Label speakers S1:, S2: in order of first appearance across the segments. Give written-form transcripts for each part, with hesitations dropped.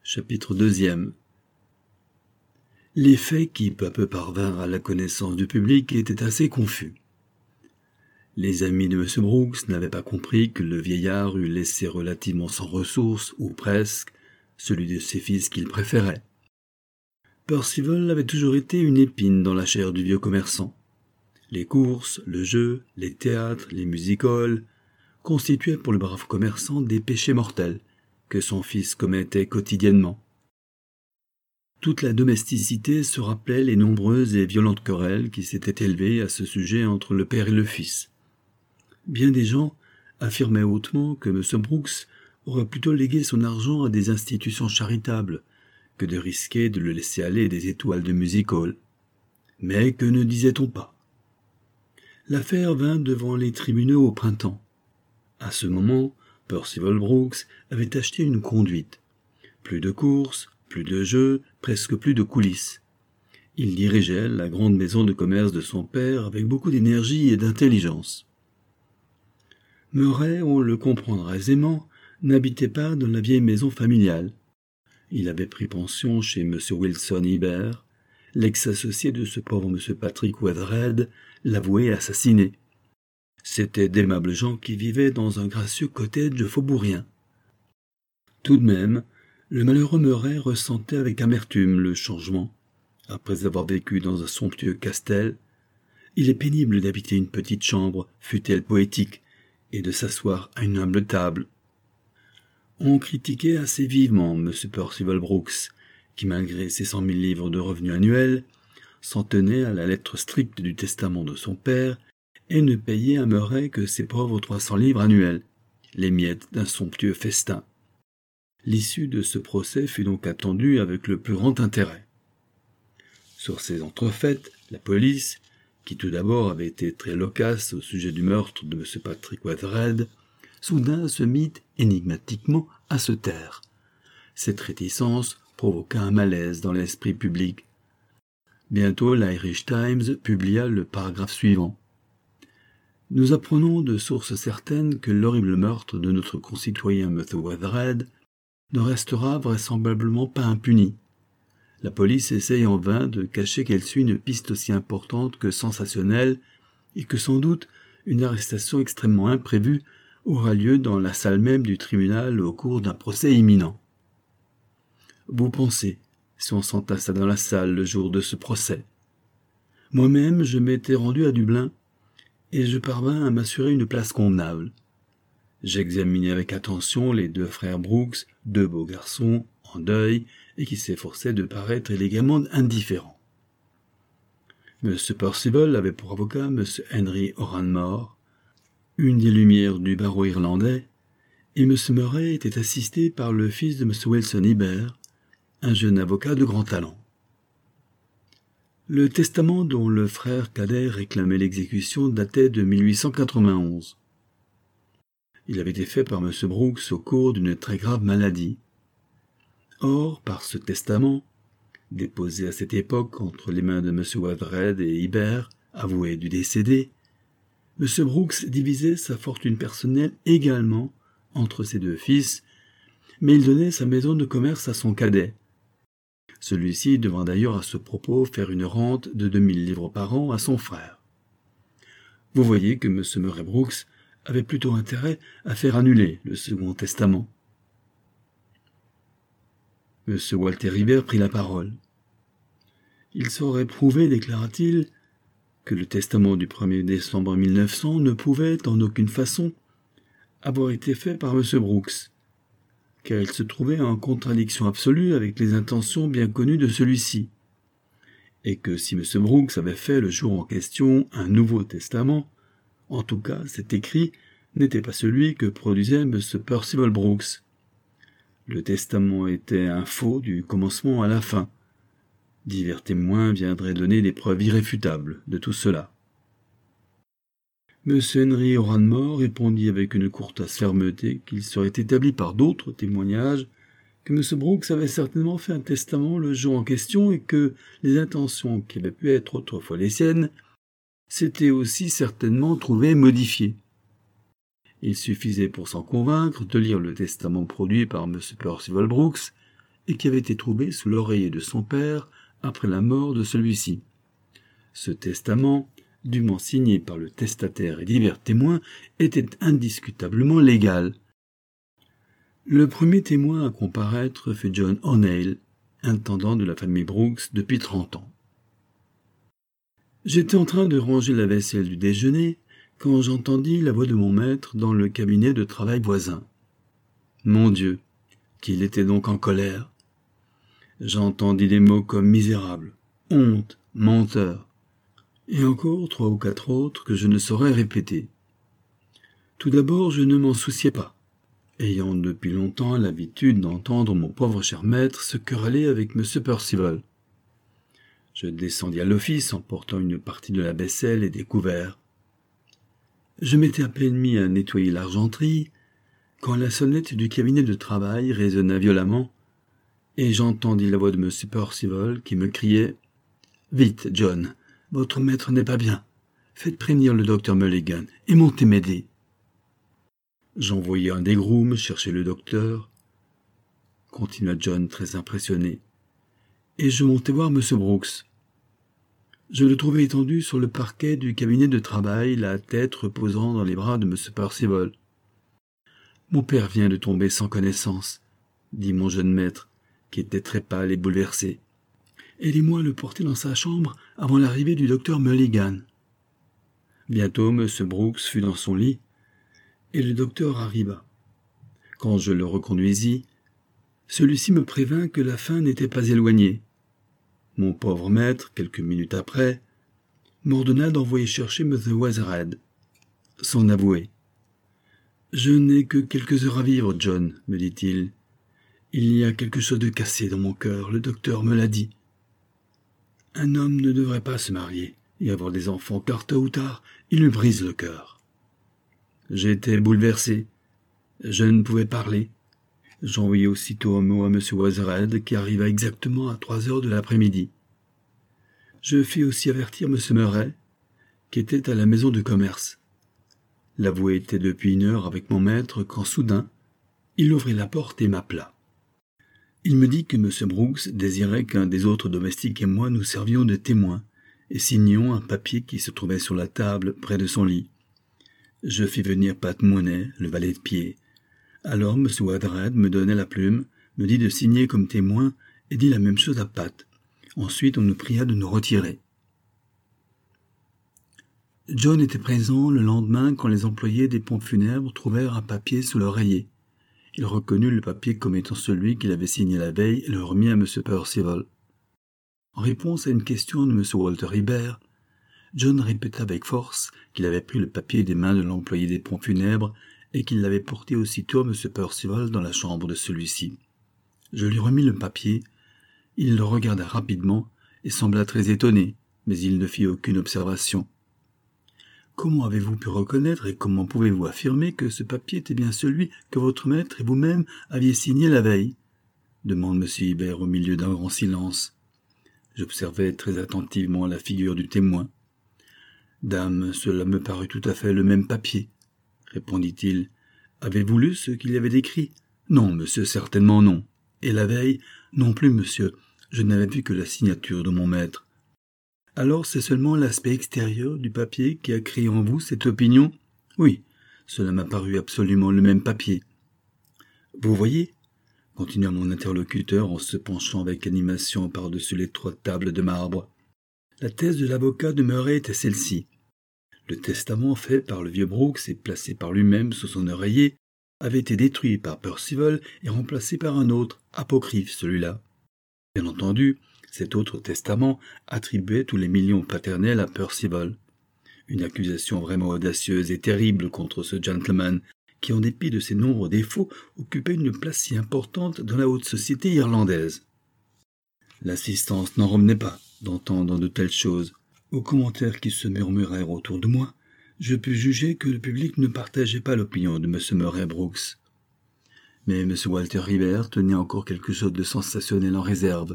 S1: Chapitre 2. Les faits qui peu à peu parvinrent à la connaissance du public étaient assez confus. Les amis de M. Brooks n'avaient pas compris que le vieillard eût laissé relativement sans ressources, ou presque, celui de ses fils qu'il préférait. Percival avait toujours été une épine dans la chair du vieux commerçant. Les courses, le jeu, les théâtres, les music-halls constituaient pour le brave commerçant des péchés mortels que son fils commettait quotidiennement. Toute la domesticité se rappelait les nombreuses et violentes querelles qui s'étaient élevées à ce sujet entre le père et le fils. Bien des gens affirmaient hautement que M. Brooks aurait plutôt légué son argent à des institutions charitables que de risquer de le laisser aller des étoiles de music-hall. Mais que ne disait-on pas? L'affaire vint devant les tribunaux au printemps. À ce moment, Percival Brooks avait acheté une conduite. Plus de courses, plus de jeux, presque plus de coulisses. Il dirigeait la grande maison de commerce de son père avec beaucoup d'énergie et d'intelligence. Murray, on le comprendra aisément, n'habitait pas dans la vieille maison familiale. Il avait pris pension chez M. Wilson Hibert, l'ex-associé de ce pauvre M. Patrick Weathered, l'avoué assassiné. C'étaient d'aimables gens qui vivaient dans un gracieux cottage faubourien. Tout de même, le malheureux Murray ressentait avec amertume le changement. Après avoir vécu dans un somptueux castel, il est pénible d'habiter une petite chambre, fût-elle poétique, et de s'asseoir à une humble table. On critiquait assez vivement M. Percival Brooks, qui, malgré ses 100 000 livres de revenus annuels, s'en tenait à la lettre stricte du testament de son père et ne payait à Murray que ses pauvres 300 livres annuels, les miettes d'un somptueux festin. L'issue de ce procès fut donc attendue avec le plus grand intérêt. Sur ces entrefaites, la police, qui tout d'abord avait été très loquace au sujet du meurtre de M. Patrick Weathered, soudain se mit énigmatiquement à se taire. Cette réticence provoqua un malaise dans l'esprit public. Bientôt l'Irish Times publia le paragraphe suivant. « Nous apprenons de sources certaines que l'horrible meurtre de notre concitoyen M. Weathered ne restera vraisemblablement pas impuni. La police essaye en vain de cacher qu'elle suit une piste aussi importante que sensationnelle et que sans doute une arrestation extrêmement imprévue aura lieu dans la salle même du tribunal au cours d'un procès imminent. Vous pensez, si on s'entassa dans la salle le jour de ce procès. Moi-même, je m'étais rendu à Dublin et je parvins à m'assurer une place convenable. J'examinai avec attention les 2 frères Brooks, 2 beaux garçons, en deuil, et qui s'efforçaient de paraître élégamment indifférents. M. Percival avait pour avocat M. Henry Oranmore, une des lumières du barreau irlandais, et M. Murray était assisté par le fils de M. Wilson Hibert, un jeune avocat de grand talent. Le testament dont le frère cadet réclamait l'exécution datait de 1891. Il avait été fait par M. Brooks au cours d'une très grave maladie. Or, par ce testament, déposé à cette époque entre les mains de M. Weathered et Hibert, avoué du décédé, M. Brooks divisait sa fortune personnelle également entre ses 2 fils, mais il donnait sa maison de commerce à son cadet. Celui-ci devant d'ailleurs à ce propos faire une rente de 2000 livres par an à son frère. Vous voyez que M. Murray Brooks avait plutôt intérêt à faire annuler le second testament. M. Walter Hibert prit la parole. Il serait prouvé, déclara-t-il, que le testament du 1er décembre 1900 ne pouvait en aucune façon avoir été fait par M. Brooks, car il se trouvait en contradiction absolue avec les intentions bien connues de celui-ci, et que si M. Brooks avait fait le jour en question un nouveau testament, en tout cas cet écrit n'était pas celui que produisait M. Percival Brooks. Le testament était un faux du commencement à la fin. Divers témoins viendraient donner des preuves irréfutables de tout cela. M. Henry Oranmore répondit avec une courtoise fermeté qu'il serait établi par d'autres témoignages que M. Brooks avait certainement fait un testament le jour en question et que les intentions qui avaient pu être autrefois les siennes s'étaient aussi certainement trouvées modifiées. Il suffisait pour s'en convaincre de lire le testament produit par M. Percival Brooks et qui avait été trouvé sous l'oreiller de son père après la mort de celui-ci. Ce testament, dûment signé par le testataire et divers témoins, était indiscutablement légal. Le premier témoin à comparaître fut John O'Neill, intendant de la famille Brooks depuis 30 ans. J'étais en train de ranger la vaisselle du déjeuner quand j'entendis la voix de mon maître dans le cabinet de travail voisin. Mon Dieu, qu'il était donc en colère. J'entendis des mots comme misérable, honte, menteur, et encore 3 ou 4 autres que je ne saurais répéter. Tout d'abord, je ne m'en souciais pas, ayant depuis longtemps l'habitude d'entendre mon pauvre cher maître se quereller avec M. Percival. Je descendis à l'office en portant une partie de la vaisselle et des couverts. Je m'étais à peine mis à nettoyer l'argenterie quand la sonnette du cabinet de travail résonna violemment, et j'entendis la voix de M. Percival qui me criait « Vite, John, votre maître n'est pas bien. Faites prévenir le docteur Mulligan et montez m'aider. » J'envoyai un des grooms chercher le docteur, continua John très impressionné, et je montai voir M. Brooks. Je le trouvai étendu sur le parquet du cabinet de travail, la tête reposant dans les bras de M. Percival. « Mon père vient de tomber sans connaissance, » dit mon jeune maître, qui était très pâle et bouleversé. « Aidez-moi à le porter dans sa chambre avant l'arrivée du docteur Mulligan. » Bientôt, M. Brooks fut dans son lit, et le docteur arriva. Quand je le reconduisis, celui-ci me prévint que la fin n'était pas éloignée. Mon pauvre maître, quelques minutes après, m'ordonna d'envoyer chercher M. Weatherhead, son avoué. « Je n'ai que quelques heures à vivre, John, me dit-il. Il y a quelque chose de cassé dans mon cœur, le docteur me l'a dit. Un homme ne devrait pas se marier et avoir des enfants, car tôt ou tard, il lui brise le cœur. » J'étais bouleversé. Je ne pouvais parler. J'envoyai aussitôt un mot à M. Weatherhead, qui arriva exactement à 3 heures de l'après-midi. Je fis aussi avertir M. Murray, qui était à la maison de commerce. L'avoué était depuis 1 heure avec mon maître quand soudain, il ouvrit la porte et m'appela. Il me dit que M. Brooks désirait qu'un des autres domestiques et moi nous servions de témoins et signions un papier qui se trouvait sur la table près de son lit. Je fis venir Pat Mooney, le valet de pied. Alors M. Weatherhead me donna la plume, me dit de signer comme témoin et dit la même chose à Pat. Ensuite, on nous pria de nous retirer. John était présent le lendemain quand les employés des pompes funèbres trouvèrent un papier sous l'oreiller. Il reconnut le papier comme étant celui qu'il avait signé la veille et le remit à M. Percival. En réponse à une question de M. Walter Hibert, John répéta avec force qu'il avait pris le papier des mains de l'employé des pompes funèbres et qu'il l'avait porté aussitôt à M. Percival dans la chambre de celui-ci. Je lui remis le papier. Il le regarda rapidement et sembla très étonné, mais il ne fit aucune observation. « Comment avez-vous pu reconnaître et comment pouvez-vous affirmer que ce papier était bien celui que votre maître et vous-même aviez signé la veille ?» demande M. Hibert au milieu d'un grand silence. J'observai très attentivement la figure du témoin. « Dame, cela me parut tout à fait le même papier, » répondit-il. « Avez-vous lu ce qu'il y avait écrit ? » ?»« Non, monsieur, certainement non. »« Et la veille ? » ?»« Non plus, monsieur. Je n'avais vu que la signature de mon maître. » »« Alors c'est seulement l'aspect extérieur du papier qui a créé en vous cette opinion ? » ?»« Oui, cela m'a paru absolument le même papier. »« Vous voyez, » continua mon interlocuteur en se penchant avec animation par-dessus l'étroite table de marbre, « la thèse de l'avocat de Murray était celle-ci. Le testament fait par le vieux Brooks et placé par lui-même sous son oreiller avait été détruit par Percival et remplacé par un autre, apocryphe celui-là. Bien entendu, cet autre testament attribuait tous les millions paternels à Percival. Une accusation vraiment audacieuse et terrible contre ce gentleman qui, en dépit de ses nombreux défauts, occupait une place si importante dans la haute société irlandaise. L'assistance n'en revenait pas d'entendre de telles choses. Aux commentaires qui se murmurèrent autour de moi, je pus juger que le public ne partageait pas l'opinion de M. Murray Brooks. Mais M. Walter Hibert tenait encore quelque chose de sensationnel en réserve.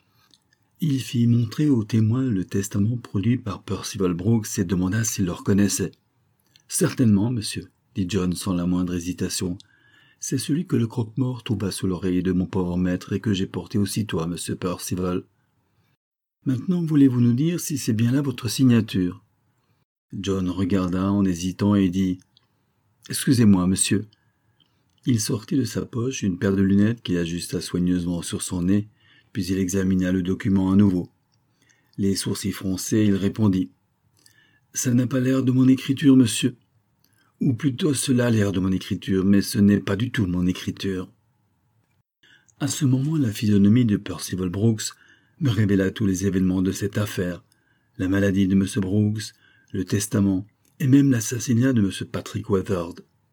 S1: Il fit montrer aux témoins le testament produit par Percival Brooks et demanda s'il le reconnaissait. « Certainement, monsieur, » dit John sans la moindre hésitation. C'est celui que le croque-mort trouva sous l'oreiller de mon pauvre maître et que j'ai porté aussitôt à monsieur Percival. Maintenant, voulez-vous nous dire si c'est bien là votre signature ?» John regarda en hésitant et dit « Excusez-moi, monsieur. » Il sortit de sa poche une paire de lunettes qu'il ajusta soigneusement sur son nez, puis il examina le document à nouveau. Les sourcils froncés, il répondit « Ça n'a pas l'air de mon écriture, monsieur. Ou plutôt cela a l'air de mon écriture, mais ce n'est pas du tout mon écriture. » À ce moment, la physionomie de Percival Brooks me révéla tous les événements de cette affaire, la maladie de M. Brooks, le testament, et même l'assassinat de M. Patrick Weatherd.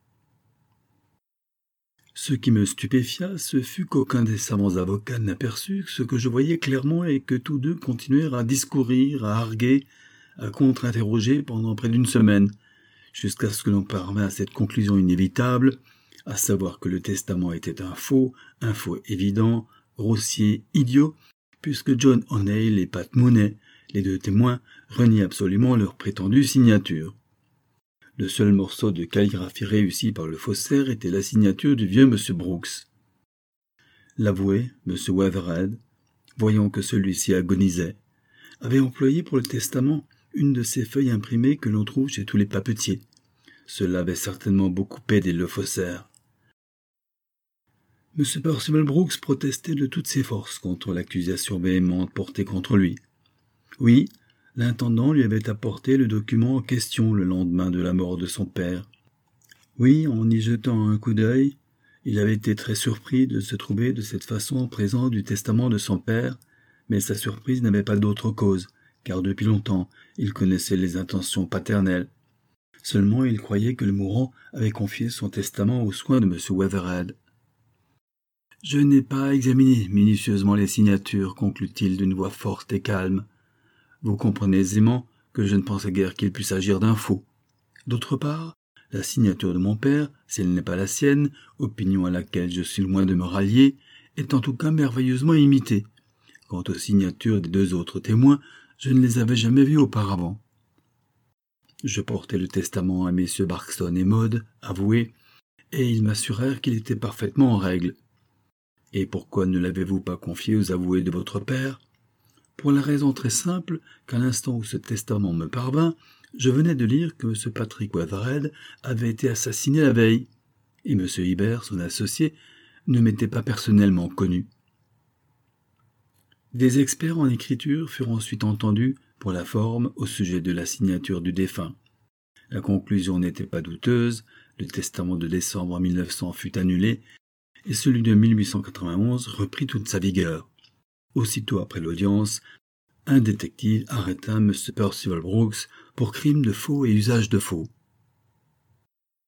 S1: Ce qui me stupéfia, ce fut qu'aucun des savants avocats n'aperçut ce que je voyais clairement et que tous deux continuèrent à discourir, à arguer, à contre-interroger pendant près d'une semaine, jusqu'à ce que l'on parvint à cette conclusion inévitable, à savoir que le testament était un faux évident, grossier, idiot, puisque John O'Neill et Pat Mooney, les deux témoins, reniaient absolument leur prétendue signature. Le seul morceau de calligraphie réussi par le faussaire était la signature du vieux M. Brooks. L'avoué, M. Weathered, voyant que celui-ci agonisait, avait employé pour le testament une de ces feuilles imprimées que l'on trouve chez tous les papetiers. Cela avait certainement beaucoup aidé le faussaire. M. Percival Brooks protestait de toutes ses forces contre l'accusation véhémente portée contre lui. Oui, l'intendant lui avait apporté le document en question le lendemain de la mort de son père. Oui, en y jetant un coup d'œil, il avait été très surpris de se trouver de cette façon en présence du testament de son père, mais sa surprise n'avait pas d'autre cause, car depuis longtemps il connaissait les intentions paternelles. Seulement il croyait que le mourant avait confié son testament aux soins de M. Weathered. « Je n'ai pas examiné minutieusement les signatures, conclut-il d'une voix forte et calme. Vous comprenez aisément que je ne pensais guère qu'il puisse s'agir d'un faux. D'autre part, la signature de mon père, si elle n'est pas la sienne, opinion à laquelle je suis loin de me rallier, est en tout cas merveilleusement imitée. Quant aux signatures des deux autres témoins, je ne les avais jamais vues auparavant. » Je portai le testament à messieurs Barkston et Maud, avoués, et ils m'assurèrent qu'il était parfaitement en règle. « Et pourquoi ne l'avez-vous pas confié aux avoués de votre père ?» Pour la raison très simple qu'à l'instant où ce testament me parvint, je venais de lire que M. Patrick Weathered avait été assassiné la veille, et M. Ibert, son associé, ne m'était pas personnellement connu. Des experts en écriture furent ensuite entendus pour la forme au sujet de la signature du défunt. La conclusion n'était pas douteuse, le testament de décembre 1900 fut annulé, et celui de 1891 reprit toute sa vigueur. Aussitôt après l'audience, un détective arrêta M. Percival Brooks pour crime de faux et usage de faux.